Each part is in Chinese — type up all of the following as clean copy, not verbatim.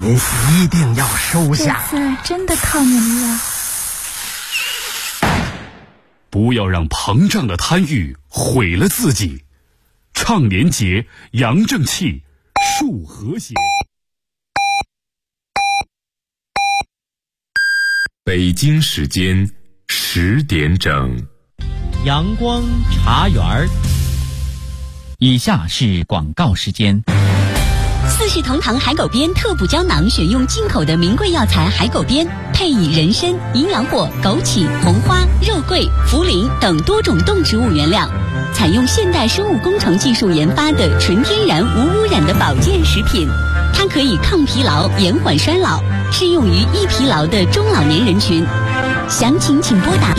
您一定要收下。 这次真的靠您了。 不要让膨胀的贪欲毁了自己。倡廉洁，扬正气，树和谐。 北京时间10点整， 阳光茶园儿。以下是广告时间。 四世同堂海狗鞭特补胶囊，选用进口的名贵药材海狗鞭，配以人参、营养果、枸杞、红花、肉桂、茯苓等多种动植物原料，采用现代生物工程技术研发的纯天然无污染的保健食品。它可以抗疲劳、延缓衰老，适用于易疲劳的中老年人群。详情请拨打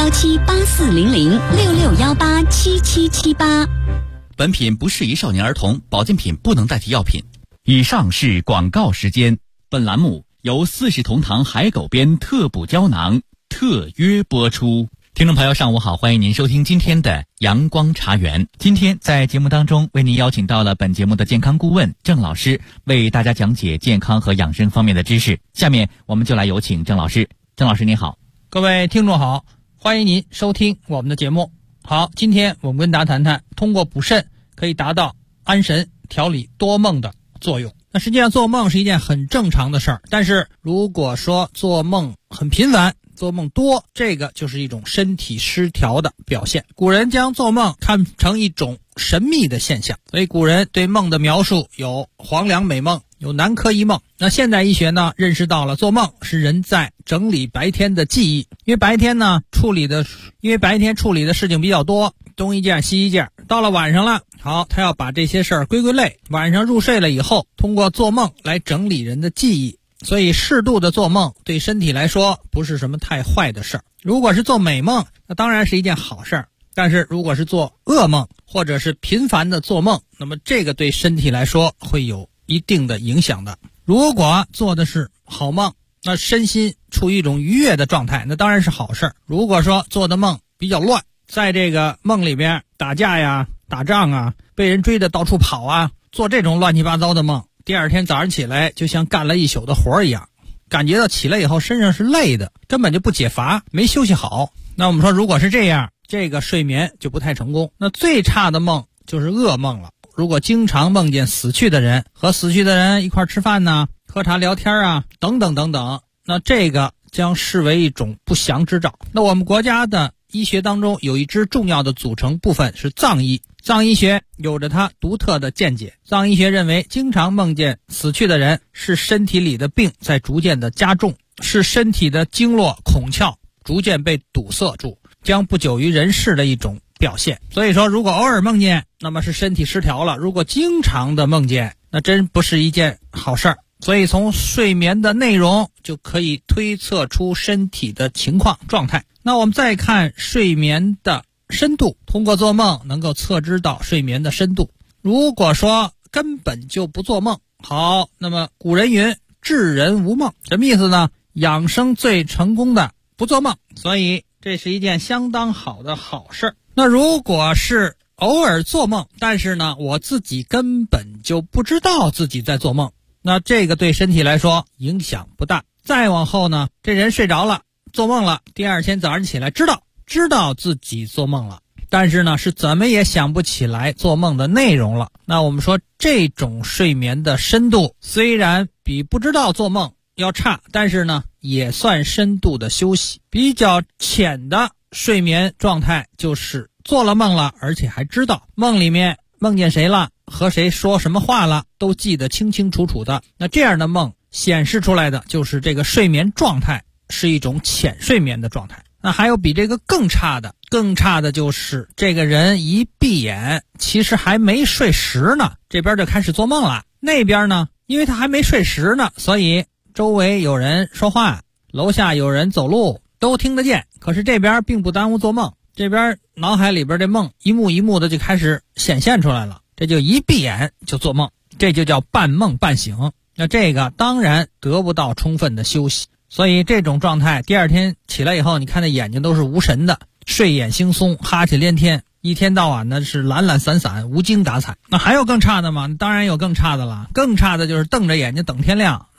6617840066187778。 本品不适宜少年儿童，保健品不能代替药品。以上是广告时间。本栏目由四世同堂海狗鞭特补胶囊特约播出。听众朋友上午好，欢迎您收听今天的阳光茶园。今天在节目当中为您邀请到了本节目的健康顾问郑老师，为大家讲解健康和养生方面的知识。下面我们就来有请郑老师。郑老师您好。 各位听众好，欢迎您收听我们的节目。好，今天我们跟大家谈谈通过补肾可以达到安神调理多梦的作用。那实际上做梦是一件很正常的事儿，但是如果说做梦很频繁，做梦多，这个就是一种身体失调的表现。古人将做梦看成一种神秘的现象，所以古人对梦的描述有黄粱美梦，有南柯一梦。那现代医学呢，认识到了做梦是人在整理白天的记忆，因为白天处理的事情比较多，东一件西一件，到了晚上了，好，他要把这些事儿归归类，晚上入睡了以后，通过做梦来整理人的记忆。所以适度的做梦对身体来说不是什么太坏的事儿。如果是做美梦，那当然是一件好事儿，但是如果是做噩梦或者是频繁的做梦，那么这个对身体来说会有一定的影响的。如果做的是好梦，那身心处于一种愉悦的状态，那当然是好事儿。如果说做的梦比较乱，在这个梦里边打架呀、打仗啊、被人追着到处跑啊，做这种乱七八糟的梦，第二天早上起来就像干了一宿的活一样，感觉到起来以后身上是累的，根本就不解乏，没休息好。那我们说如果是这样，这个睡眠就不太成功。那最差的梦就是噩梦了。如果经常梦见死去的人，和死去的人一块吃饭呢、喝茶聊天啊，等等等等，那这个将视为一种不祥之兆。那我们国家的医学当中有一支重要的组成部分是藏医，藏医学有着它独特的见解。藏医学认为，经常梦见死去的人是身体里的病在逐渐的加重，是身体的经络孔窍逐渐被堵塞住，将不久于人世的一种表现。所以说，如果偶尔梦见，那么是身体失调了；如果经常的梦见，那真不是一件好事儿。所以从睡眠的内容就可以推测出身体的情况状态。那我们再看睡眠的深度，通过做梦能够测知到睡眠的深度。如果说根本就不做梦，好，那么古人云智人无梦，什么意思呢？养生最成功的不做梦，所以这是一件相当好的好事。那如果是偶尔做梦，但是呢我自己根本就不知道自己在做梦，那这个对身体来说影响不大。再往后呢，这人睡着了，做梦了，第二天早上起来知道自己做梦了，但是呢是怎么也想不起来做梦的内容了。那我们说这种睡眠的深度虽然比不知道做梦要差，但是呢也算深度的休息。比较浅的睡眠状态就是做了梦了，而且还知道梦里面梦见谁了，和谁说什么话了，都记得清清楚楚的。那这样的梦显示出来的就是这个睡眠状态是一种浅睡眠的状态。那还有比这个更差的就是这个人一闭眼，其实还没睡实呢，这边就开始做梦了。那边呢，因为他还没睡实呢，所以周围有人说话，楼下有人走路，都听得见。可是这边并不耽误做梦，这边脑海里边这梦一幕一幕的就开始显现出来了，这就一闭眼就做梦，这就叫半梦半醒。那这个当然得不到充分的休息，所以这种状态第二天起来以后，你看那眼睛都是无神的，睡眼惺忪，哈气连天，一天到晚呢是懒懒散散，无精打采。那还有更差的吗？当然有更差的了，更差的就是瞪着眼睛等天亮，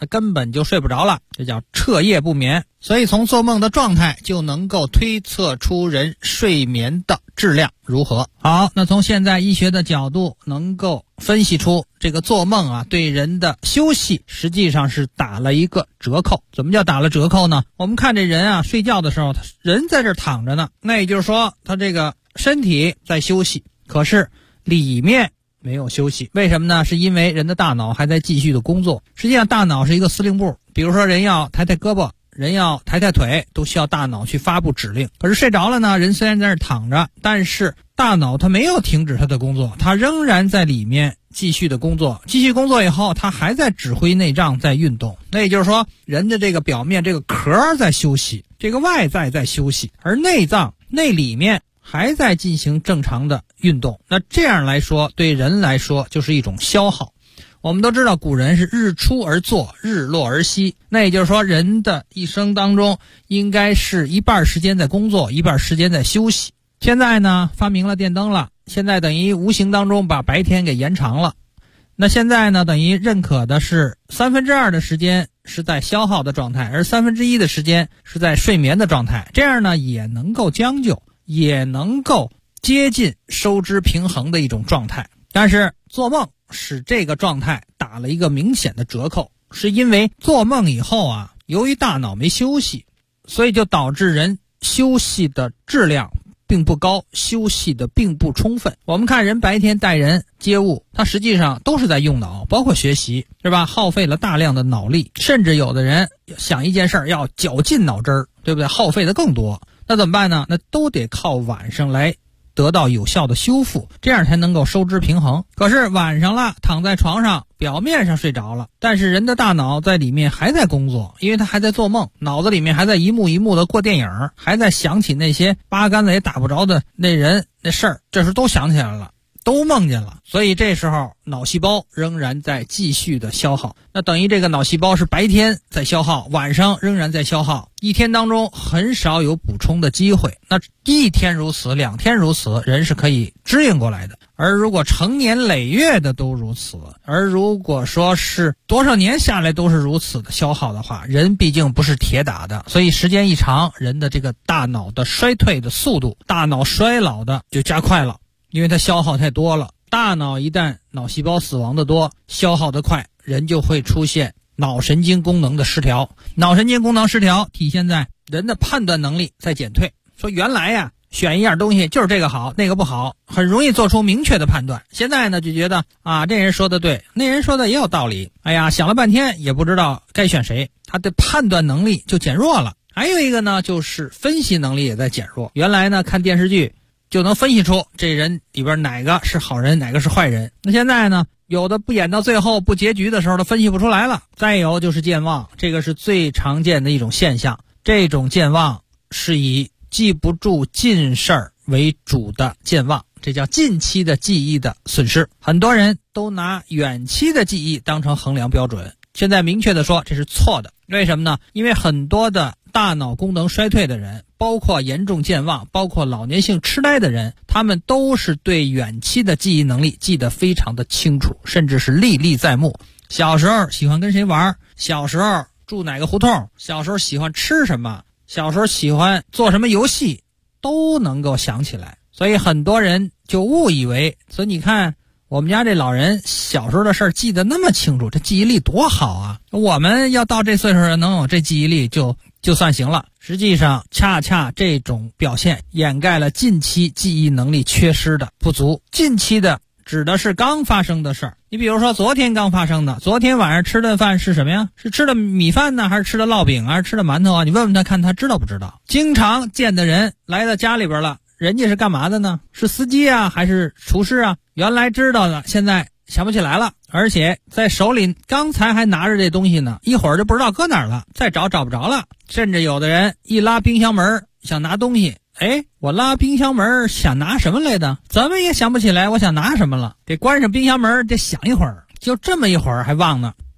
那根本就睡不着了，这叫彻夜不眠。所以从做梦的状态就能够推测出人睡眠的质量如何。好，那从现在医学的角度能够分析出这个做梦啊对人的休息实际上是打了一个折扣。怎么叫打了折扣呢？我们看这人啊睡觉的时候，人在这躺着呢，那也就是说他这个身体在休息，可是里面没有休息。为什么呢？是因为人的大脑还在继续的工作。实际上大脑是一个司令部，比如说人要抬抬胳膊，人要抬抬腿，都需要大脑去发布指令。可是睡着了呢，人虽然在那躺着，但是大脑它没有停止它的工作，它仍然在里面继续的工作。继续工作以后，它还在指挥内脏在运动。那也就是说，人的这个表面这个壳在休息，这个外在在休息，而内脏内里面还在进行正常的运动。那这样来说，对人来说就是一种消耗。我们都知道古人是日出而作，日落而息，那也就是说人的一生当中应该是一半时间在工作，一半时间在休息。现在呢发明了电灯了，现在等于无形当中把白天给延长了。那现在呢等于认可的是2/3的时间是在消耗的状态，而1/3的时间是在睡眠的状态。这样呢也能够将就，也能够接近收支平衡的一种状态。但是做梦使这个状态打了一个明显的折扣，是因为做梦以后啊，由于大脑没休息，所以就导致人休息的质量并不高，休息的并不充分。我们看人白天待人接物，他实际上都是在用脑，包括学习，是吧？耗费了大量的脑力，甚至有的人想一件事要绞尽脑汁儿，对不对？耗费的更多。那怎么办呢？那都得靠晚上来得到有效的修复，这样才能够收支平衡。可是晚上了，躺在床上，表面上睡着了，但是人的大脑在里面还在工作，因为他还在做梦，脑子里面还在一幕一幕的过电影，还在想起那些八竿子也打不着的那人那事儿，这时都想起来了，都梦见了。所以这时候脑细胞仍然在继续的消耗，那等于这个脑细胞是白天在消耗，晚上仍然在消耗，一天当中很少有补充的机会。那一天如此，2天如此，人是可以支应过来的。而如果成年累月的都如此，而如果说是多少年下来都是如此的消耗的话，人毕竟不是铁打的，所以时间一长，人的这个大脑的衰退的速度，大脑衰老的就加快了，因为它消耗太多了。大脑一旦脑细胞死亡的多，消耗的快，人就会出现脑神经功能的失调。脑神经功能失调体现在人的判断能力在减退。说原来呀，选一样东西就是这个好那个不好，很容易做出明确的判断。现在呢就觉得啊，这人说的对，那人说的也有道理，哎呀，想了半天也不知道该选谁，他的判断能力就减弱了。还有一个呢，就是分析能力也在减弱。原来呢看电视剧就能分析出这人里边哪个是好人哪个是坏人，那现在呢有的不演到最后不结局的时候都分析不出来了。再有就是健忘，这个是最常见的一种现象。这种健忘是以记不住近事儿为主的健忘，这叫近期的记忆的损失。很多人都拿远期的记忆当成衡量标准，现在明确的说这是错的。为什么呢？因为很多的大脑功能衰退的人，包括严重健忘，包括老年性痴呆的人，他们都是对远期的记忆能力记得非常的清楚，甚至是历历在目。小时候喜欢跟谁玩，小时候住哪个胡同，小时候喜欢吃什么，小时候喜欢做什么游戏，都能够想起来。所以很多人就误以为，所以你看我们家这老人小时候的事儿记得那么清楚，这记忆力多好啊！我们要到这岁数能有这记忆力就算行了。实际上恰恰这种表现掩盖了近期记忆能力缺失的不足。近期的指的是刚发生的事儿，你比如说昨天刚发生的，昨天晚上吃的饭是什么呀？是吃的米饭呢，还是吃的烙饼，还是吃的馒头啊？你问问他看他知道不知道。经常见的人来到家里边了，人家是干嘛的呢？是司机啊还是厨师啊？原来知道的现在想不起来了，而且在手里刚才还拿着这东西呢，一会儿就不知道搁哪儿了，再找不着了。甚至有的人一拉冰箱门想拿东西，我拉冰箱门想拿什么来的，怎么也想不起来我想拿什么了，得关上冰箱门得想一会儿，就这么一会儿还忘呢。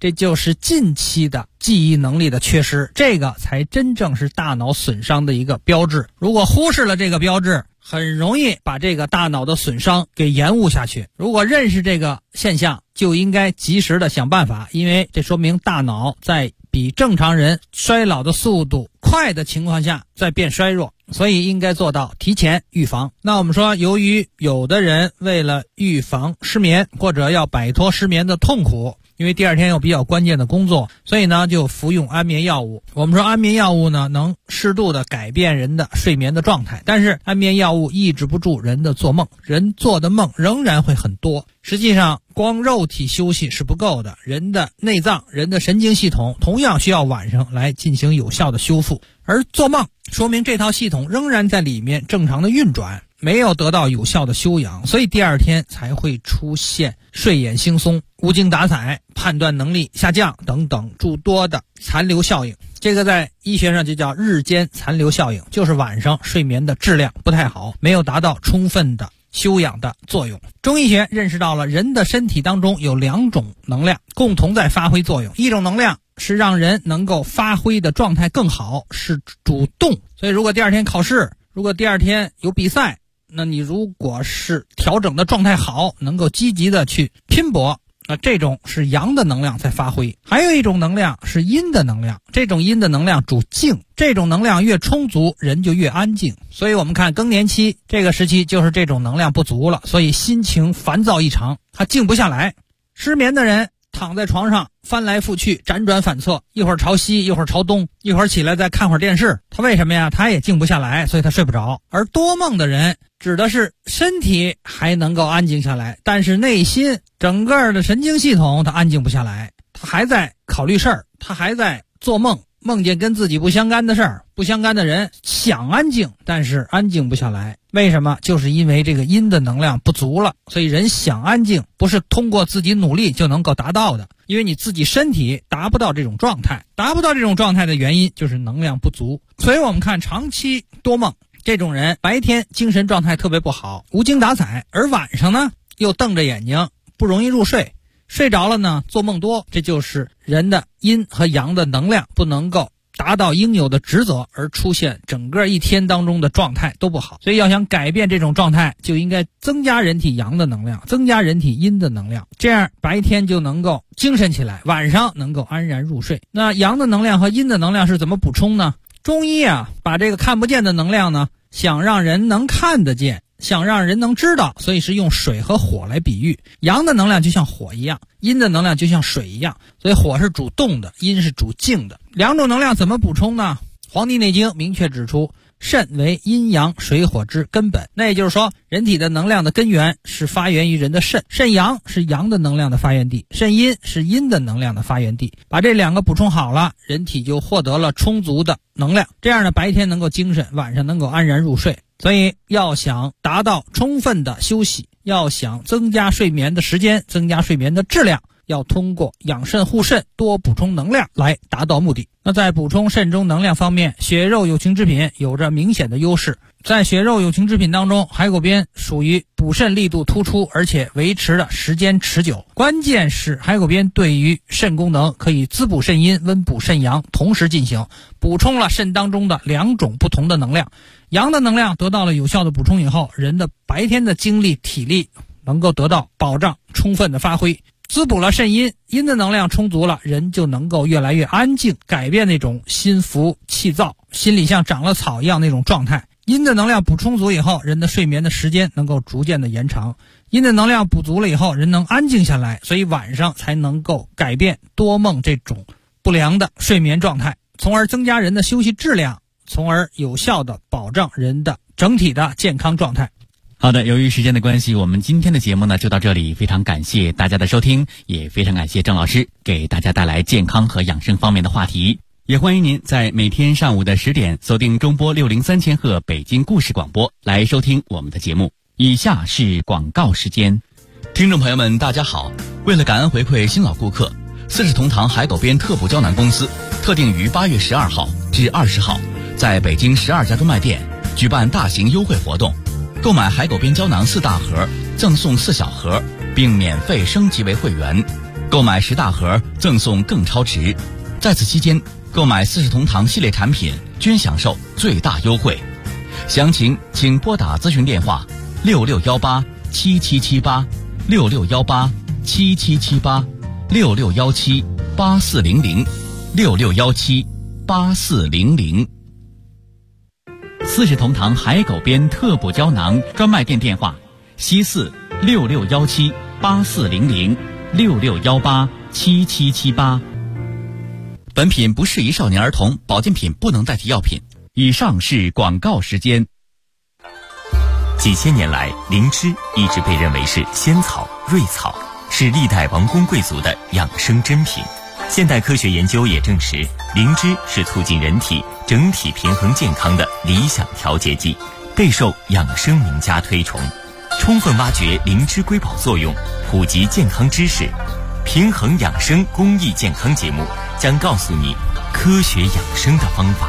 这就是近期的记忆能力的缺失，这个才真正是大脑损伤的一个标志。如果忽视了这个标志，很容易把这个大脑的损伤给延误下去。如果认识这个现象，就应该及时的想办法，因为这说明大脑在比正常人衰老的速度快的情况下在变衰弱，所以应该做到提前预防。那我们说，由于有的人为了预防失眠，或者要摆脱失眠的痛苦，因为第二天有比较关键的工作，所以呢就服用安眠药物。我们说安眠药物呢能适度的改变人的睡眠的状态，但是安眠药物抑制不住人的做梦，人做的梦仍然会很多。实际上光肉体休息是不够的，人的内脏、人的神经系统同样需要晚上来进行有效的修复，而做梦说明这套系统仍然在里面正常的运转，没有得到有效的休养，所以第二天才会出现睡眼惺忪、无精打采、判断能力下降等等诸多的残留效应。这个在医学上就叫日间残留效应，就是晚上睡眠的质量不太好，没有达到充分的休养的作用。中医学认识到了人的身体当中有2种能量共同在发挥作用，一种能量是让人能够发挥的状态更好，是主动。所以如果第二天考试，如果第二天有比赛，那你如果是调整的状态好，能够积极的去拼搏，这种是阳的能量在发挥。还有一种能量是阴的能量，这种阴的能量主静，这种能量越充足，人就越安静。所以我们看更年期这个时期就是这种能量不足了，所以心情烦躁异常，他静不下来。失眠的人躺在床上翻来覆去，辗转反侧，一会儿朝西一会儿朝东，一会儿起来再看会儿电视，他为什么呀？他也静不下来，所以他睡不着。而多梦的人指的是身体还能够安静下来，但是内心整个的神经系统他安静不下来，他还在考虑事儿，他还在做梦，梦见跟自己不相干的事儿，不相干的人，想安静但是安静不下来。为什么？就是因为这个阴的能量不足了，所以人想安静不是通过自己努力就能够达到的，因为你自己身体达不到这种状态，达不到这种状态的原因就是能量不足。所以我们看长期多梦这种人，白天精神状态特别不好，无精打采，而晚上呢又瞪着眼睛，不容易入睡，睡着了呢做梦多，这就是人的阴和阳的能量不能够达到应有的职责，而出现整个一天当中的状态都不好。所以要想改变这种状态，就应该增加人体阳的能量，增加人体阴的能量，这样白天就能够精神起来，晚上能够安然入睡。那阳的能量和阴的能量是怎么补充呢？中医把这个看不见的能量呢，想让人能看得见，想让人能知道，所以是用水和火来比喻。阳的能量就像火一样，阴的能量就像水一样，所以火是主动的，阴是主静的。2种能量怎么补充呢？黄帝内经明确指出，肾为阴阳水火之根本。那也就是说，人体的能量的根源是发源于人的肾，肾阳是阳的能量的发源地，肾阴是阴的能量的发源地。把这2个补充好了，人体就获得了充足的能量，这样呢白天能够精神，晚上能够安然入睡。所以要想达到充分的休息，要想增加睡眠的时间，增加睡眠的质量，要通过养肾护肾，多补充能量来达到目的。那在补充肾中能量方面，血肉有情之品有着明显的优势。在血肉有情之品当中，海狗鞭属于补肾力度突出，而且维持的时间持久。关键是海狗鞭对于肾功能可以滋补肾阴，温补肾阳，同时进行，补充了肾当中的2种不同的能量。阳的能量得到了有效的补充以后，人的白天的精力体力能够得到保障，充分的发挥。滋补了肾阴，阴的能量充足了，人就能够越来越安静，改变那种心浮气躁，心里像长了草一样那种状态。阴的能量补充足以后，人的睡眠的时间能够逐渐的延长。阴的能量补足了以后，人能安静下来，所以晚上才能够改变多梦这种不良的睡眠状态，从而增加人的休息质量，从而有效的保障人的整体的健康状态。 好的，由于时间的关系，我们今天的节目呢就到这里，非常感谢大家的收听，也非常感谢郑老师给大家带来健康和养生方面的话题。也欢迎您在每天上午的10点锁定中波603千赫北京故事广播来收听我们的节目。以下是广告时间。 听众朋友们大家好，为了感恩回馈新老顾客，40同堂海狗鞭特补胶囊公司特定于8月12号至20号在北京12家专卖店举办大型优惠活动，购买海狗鞭胶囊4大盒赠送4小盒，并免费升级为会员。 购买10大盒赠送更超值。在此期间，购买四世同堂系列产品均享受最大优惠。详情请拨打咨询电话6618-7778，6617-8400，6617-8400。四世同堂海狗鞭特补胶囊专卖店电话：西4 6617-8400，6618-7778。本品不适宜少年儿童，保健品不能代替药品。以上是广告时间。 几千年来，灵芝一直被认为是仙草、瑞草，是历代王公贵族的养生珍品。现代科学研究也证实，灵芝是促进人体整体平衡健康的理想调节剂，备受养生名家推崇。充分挖掘灵芝瑰宝作用，普及健康知识，平衡养生公益健康节目将告诉你科学养生的方法。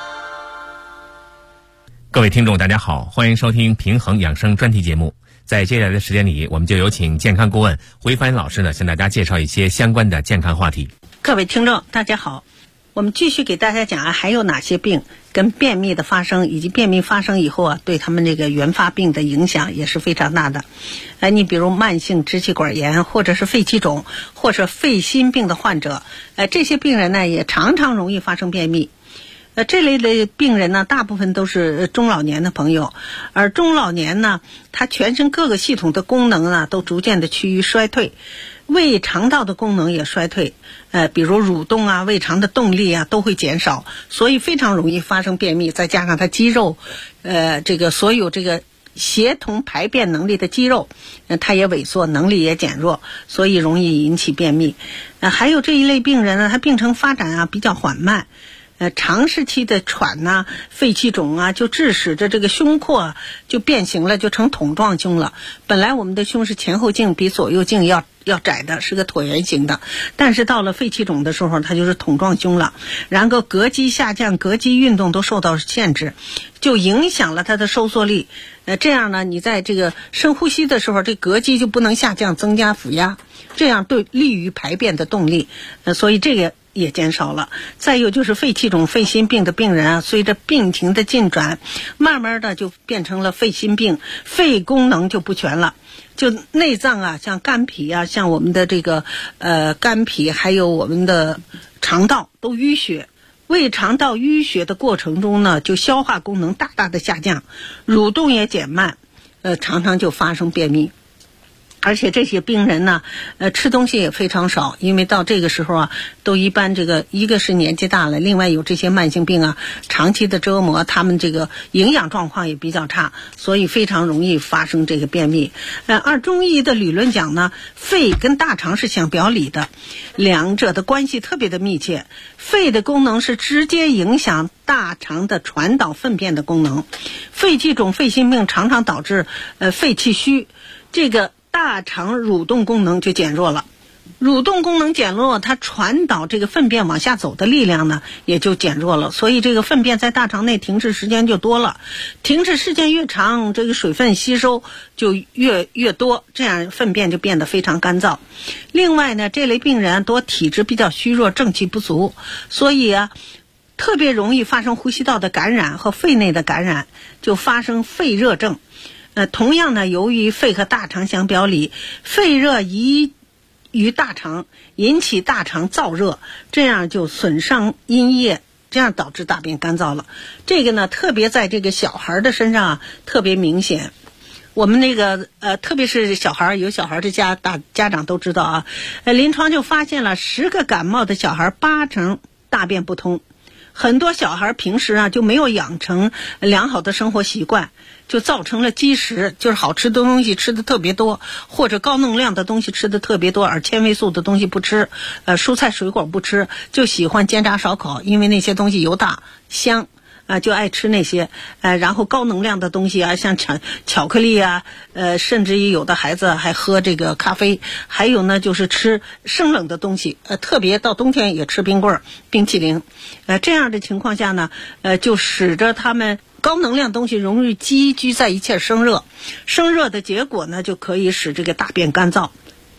各位听众大家好，欢迎收听平衡养生专题节目。在接下来的时间里，我们就有请健康顾问回帆老师呢，向大家介绍一些相关的健康话题。 各位听众大家好，我们继续给大家讲还有哪些病跟便秘的发生以及便秘发生以后对他们这个原发病的影响也是非常大的。你比如慢性支气管炎或者是肺气肿或者肺心病的患者，这些病人呢也常常容易发生便秘。这类的病人呢，大部分都是中老年的朋友，而中老年呢，他全身各个系统的功能呢都逐渐的趋于衰退，胃肠道的功能也衰退，比如蠕动啊、胃肠的动力啊都会减少，所以非常容易发生便秘。再加上他肌肉，这个所有这个协同排便能力的肌肉，它也萎缩，能力也减弱，所以容易引起便秘。还有这一类病人呢，他病程发展比较缓慢。长时期的喘呐、肺气肿就致使着这个胸廓就变形了，就成筒状胸了。本来我们的胸是前后径比左右径要窄的，是个椭圆形的，但是到了肺气肿的时候，它就是筒状胸了。然后膈肌下降，膈肌运动都受到限制，就影响了它的收缩力。这样呢，你在这个深呼吸的时候，这膈肌就不能下降，增加腹压，这样对利于排便的动力。所以这个也减少了。再有就是肺气肿、肺心病的病人随着病情的进展，慢慢的就变成了肺心病，肺功能就不全了，就内脏像肝脾像我们的这个肝脾还有我们的肠道都淤血。胃肠道淤血的过程中呢，就消化功能大大的下降，蠕动也减慢，常常就发生便秘。而且这些病人呢，吃东西也非常少，因为到这个时候都一般这个一个是年纪大了，另外有这些慢性病长期的折磨，他们这个营养状况也比较差，所以非常容易发生这个便秘。按中医的理论讲呢，肺跟大肠是相表里的，两者的关系特别的密切。肺的功能是直接影响大肠的传导粪便的功能，肺气肿、肺心病常常导致肺气虚，这个大肠蠕动功能就减弱了，蠕动功能减弱，它传导这个粪便往下走的力量呢也就减弱了，所以这个粪便在大肠内停滞时间就多了，停滞时间越长，这个水分吸收就越多，这样粪便就变得非常干燥。另外呢，这类病人多体质比较虚弱，正气不足，所以特别容易发生呼吸道的感染和肺内的感染，就发生肺热症。同样呢，由于肺和大肠相表里，肺热移于大肠，引起大肠燥热，这样就损伤阴液，这样导致大便干燥了。这个呢，特别在这个小孩的身上特别明显。我们那个特别是小孩，有小孩的家长都知道临床就发现了10个感冒的小孩8成大便不通。很多小孩平时就没有养成良好的生活习惯，就造成了积食，就是好吃的东西吃的特别多，或者高能量的东西吃的特别多，而纤维素的东西不吃，蔬菜水果不吃，就喜欢煎炸烧烤，因为那些东西油大香就爱吃那些，然后高能量的东西像巧克力甚至于有的孩子还喝这个咖啡，还有呢就是吃生冷的东西，特别到冬天也吃冰棍、冰淇淋，这样的情况下呢，就使得他们高能量东西容易积聚在一起生热，生热的结果呢就可以使这个大便干燥。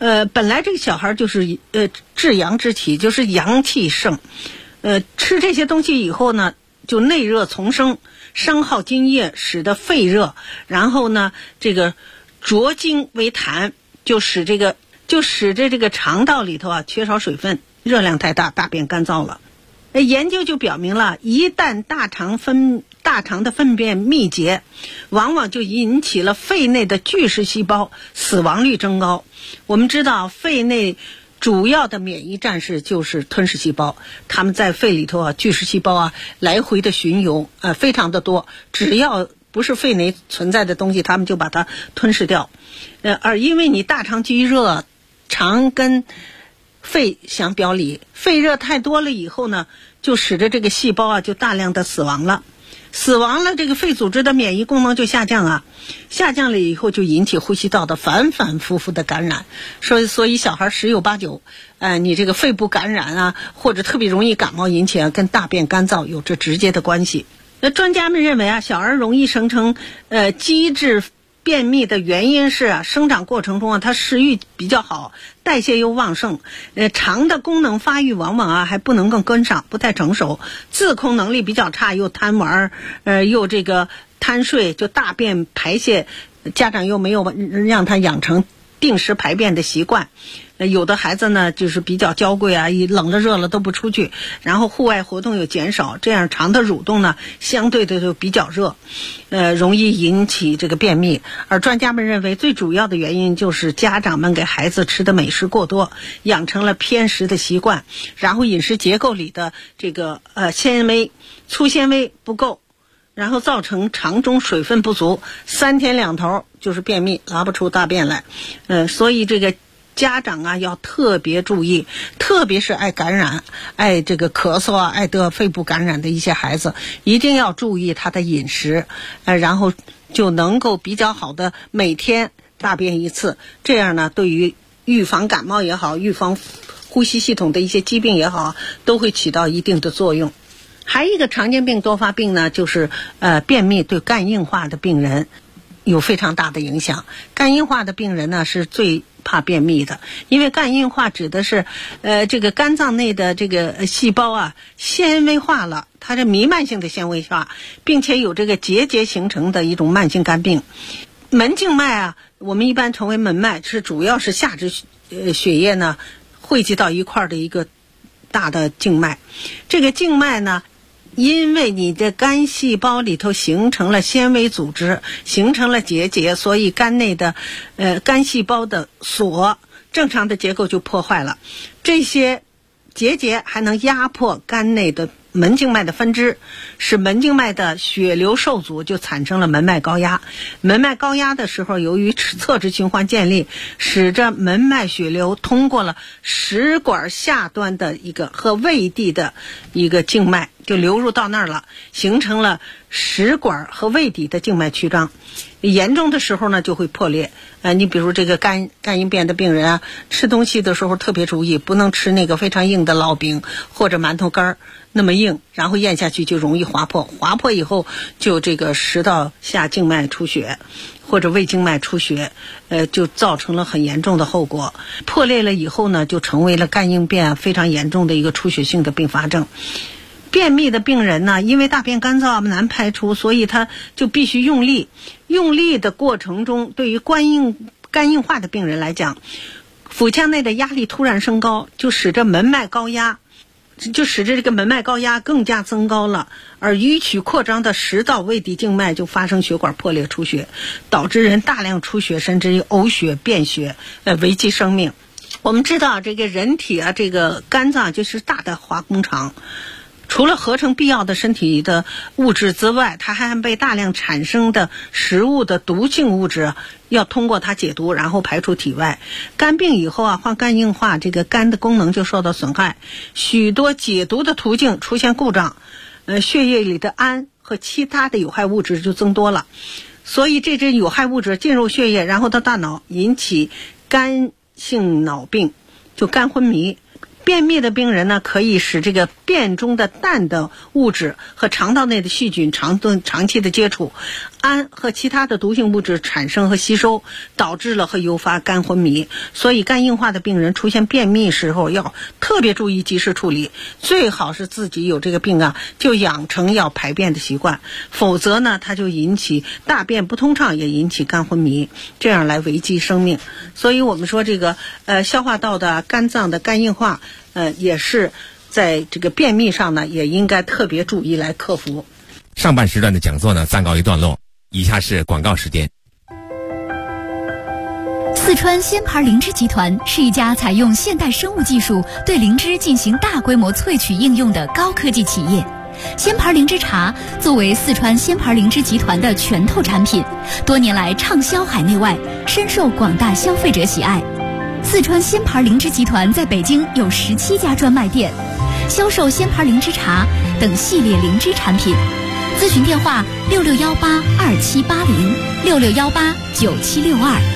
本来这个小孩就是至阳之体，就是阳气盛，吃这些东西以后呢，就内热丛生，伤耗津液，使得肺热，然后呢这个浊精为痰，就使这个肠道里头啊缺少水分，热量太大，大便干燥了。研究就表明了，一旦大肠的粪便密结，往往就引起了肺内的巨噬细胞死亡率增高。我们知道肺内主要的免疫战士就是吞噬细胞，他们在肺里头啊，巨噬细胞啊来回的巡游，非常的多，只要不是肺内存在的东西，他们就把它吞噬掉。而因为你大肠积热，肠跟肺相表里，肺热太多了以后呢，就使得这个细胞啊就大量的死亡了，这个肺组织的免疫功能就下降了以后就引起呼吸道的反反复复的感染，所以小孩10有8九，你这个肺部感染啊，或者特别容易感冒引起跟大便干燥有着直接的关系。那专家们认为小儿容易生成机制便秘的原因是生长过程中它食欲比较好，代谢又旺盛，肠的功能发育往往还不能够跟上，不太成熟，自控能力比较差，又贪玩，又这个贪睡，就大便排泄，家长又没有让他养成定时排便的习惯。有的孩子呢就是比较娇贵冷了热了都不出去，然后户外活动又减少，这样肠的蠕动呢相对的就比较热，容易引起这个便秘。而专家们认为最主要的原因就是家长们给孩子吃的美食过多，养成了偏食的习惯，然后饮食结构里的这个粗纤维不够，然后造成肠中水分不足，3天2头就是便秘，拉不出大便来。所以这个家长要特别注意，特别是爱感染、爱这个咳嗽爱得肺部感染的一些孩子，一定要注意他的饮食，然后就能够比较好的每天大便1次，这样呢，对于预防感冒也好，预防呼吸系统的一些疾病也好，都会起到一定的作用。还有一个常见病多发病呢，就是便秘对肝硬化的病人有非常大的影响。肝硬化的病人呢是最怕便秘的，因为肝硬化指的是这个肝脏内的这个细胞纤维化了，它是弥漫性的纤维化，并且有这个结节形成的一种慢性肝病。门静脉我们一般称为门脉，是主要是下肢血液呢汇集到一块的一个大的静脉。这个静脉呢，因为你的肝细胞里头形成了纤维组织，形成了结节，所以肝内的肝细胞的正常的结构就破坏了。这些结节还能压迫肝内的门静脉的分支，使门静脉的血流受阻，就产生了门脉高压。门脉高压的时候，由于侧支循环建立，使着门脉血流通过了食管下端的一个和胃地的一个静脉，就流入到那儿了，形成了食管和胃底的静脉曲张。严重的时候呢就会破裂。你比如这个肝硬变的病人吃东西的时候特别注意，不能吃那个非常硬的烙饼或者馒头干那么硬，然后咽下去就容易划破，划破以后就这个食道下静脉出血或者胃静脉出血，就造成了很严重的后果。破裂了以后呢，就成为了肝硬变非常严重的一个出血性的并发症。便秘的病人呢，因为大便干燥难排出，所以他就必须用力。用力的过程中，对于肝硬化的病人来讲，腹腔内的压力突然升高，就使这个门脉高压更加增高了，而迂曲扩张的食道胃底静脉就发生血管破裂出血，导致人大量出血，甚至于呕血便血，危及生命。我们知道这个人体这个肝脏就是大的化工厂，除了合成必要的身体的物质之外，它还被大量产生的食物的毒性物质要通过它解毒，然后排出体外。肝病以后患肝硬化，这个肝的功能就受到损害，许多解毒的途径出现故障，血液里的氨和其他的有害物质就增多了，所以这些有害物质进入血液，然后到大脑，引起肝性脑病，就肝昏迷。 便秘的病人呢，可以使这个便中的氮的物质和肠道内的细菌长期的接触，氨和其他的毒性物质产生和吸收，导致了和诱发肝昏迷。所以肝硬化的病人出现便秘时候要特别注意及时处理，最好是自己有这个病啊，就养成要排便的习惯，否则呢，它就引起大便不通畅，也引起肝昏迷，这样来危及生命。所以我们说这个消化道的、肝脏的肝硬化，也是在这个便秘上呢，也应该特别注意来克服。 上半时段的讲座呢，暂告一段落，以下是广告时间。 四川仙牌灵芝集团是一家采用现代生物技术对灵芝进行大规模萃取应用的高科技企业。仙牌灵芝茶作为四川仙牌灵芝集团的拳头产品，多年来畅销海内外，深受广大消费者喜爱。四川仙牌灵芝集团在北京有17家专卖店，销售仙牌灵芝茶等系列灵芝产品。咨询电话66182780，66189762。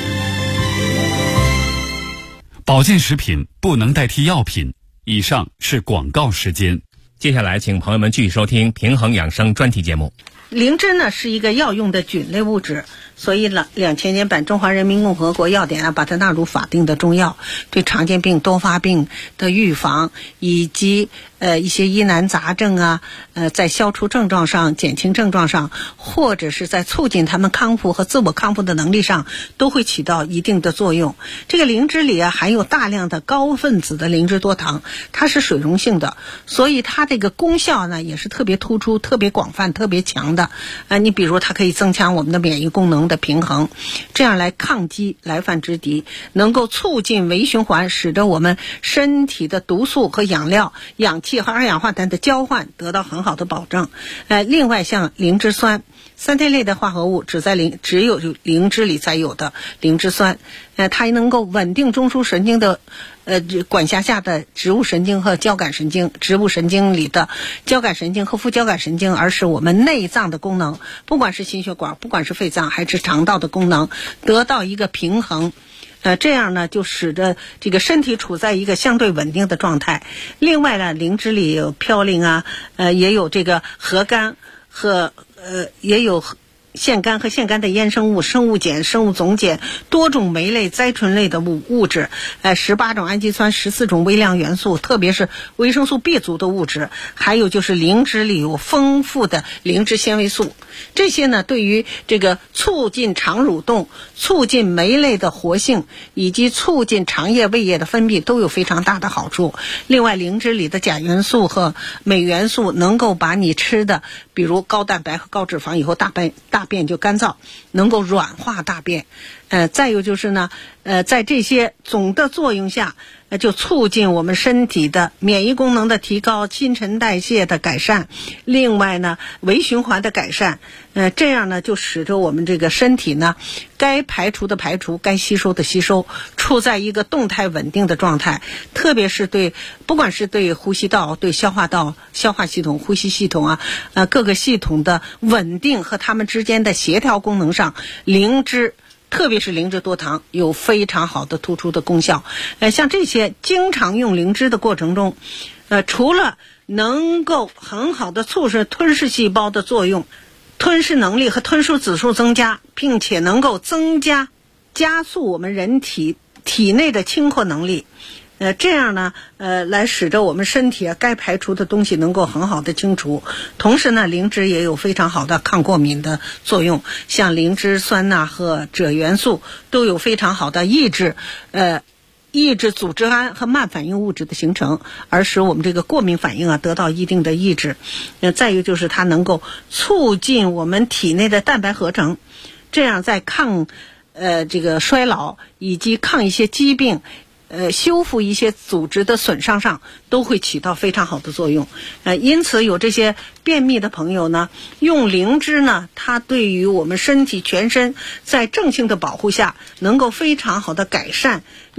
保健食品不能代替药品。以上是广告时间。 接下来请朋友们继续收听平衡养生专题节目。 灵芝呢是一个药用的菌类物质，所以呢2000年版中华人民共和国药典啊把它纳入法定的中药，对常见病多发病的预防以及一些疑难杂症啊，在消除症状上、减轻症状上，或者是在促进他们康复和自我康复的能力上，都会起到一定的作用。这个灵芝里啊含有大量的高分子的灵芝多糖，它是水溶性的，所以它这个功效呢也是特别突出、特别广泛、特别强的。你比如它可以增强我们的免疫功能的平衡，这样来抗击来犯之敌，能够促进微循环，使得我们身体的毒素和养料、氧气和二氧化碳的交换得到很好的保证。另外像灵芝酸，3肽类的化合物只有灵芝里才有的灵芝酸，它能够稳定中枢神经的管辖下的植物神经和交感神经，植物神经里的交感神经和副交感神经，而使我们内脏的功能，不管是心血管，不管是肺脏还是肠道的功能，得到一个平衡。这样呢就使得这个身体处在一个相对稳定的状态。另外呢，灵芝里有嘌呤啊，也有这个核苷和也有腺苷和腺苷的衍生物、生物碱、生物总碱、多种酶类、甾醇类的物质，18种氨基酸、14种微量元素，特别是维生素 B 族的物质，还有就是灵芝里有丰富的灵芝纤维素。这些呢对于这个促进肠蠕动、促进酶类的活性以及促进肠液胃液的分泌都有非常大的好处。另外灵芝里的钾元素和镁元素能够把你吃的比如高蛋白和高脂肪以后大便就干燥，能够软化大便。再有就是呢在这些总的作用下，就促进我们身体的免疫功能的提高、新陈代谢的改善，另外呢微循环的改善。这样呢就使得我们这个身体呢该排除的排除，该吸收的吸收，处在一个动态稳定的状态。特别是不管是对呼吸道、对消化道、消化系统、呼吸系统啊各个系统的稳定和它们之间的协调功能上，灵芝特别是灵芝多糖有非常好的突出的功效。像这些经常用灵芝的过程中，除了能够很好的促使吞噬细胞的作用、吞噬能力和吞噬指数增加，并且能够加速我们人体内的清扩能力。这样呢来使得我们身体该排除的东西能够很好的清除。同时呢灵芝也有非常好的抗过敏的作用，像灵芝酸钠和锗元素都有非常好的抑制组织胺和慢反应物质的形成，而使我们这个过敏反应得到一定的抑制。再一个就是它能够促进我们体内的蛋白合成，这样在抗这个衰老以及抗一些疾病修复一些组织的损伤上都会起到非常好的作用。因此有这些便秘的朋友呢，用灵芝呢，它对于我们身体全身在正性的保护下能够非常好的改善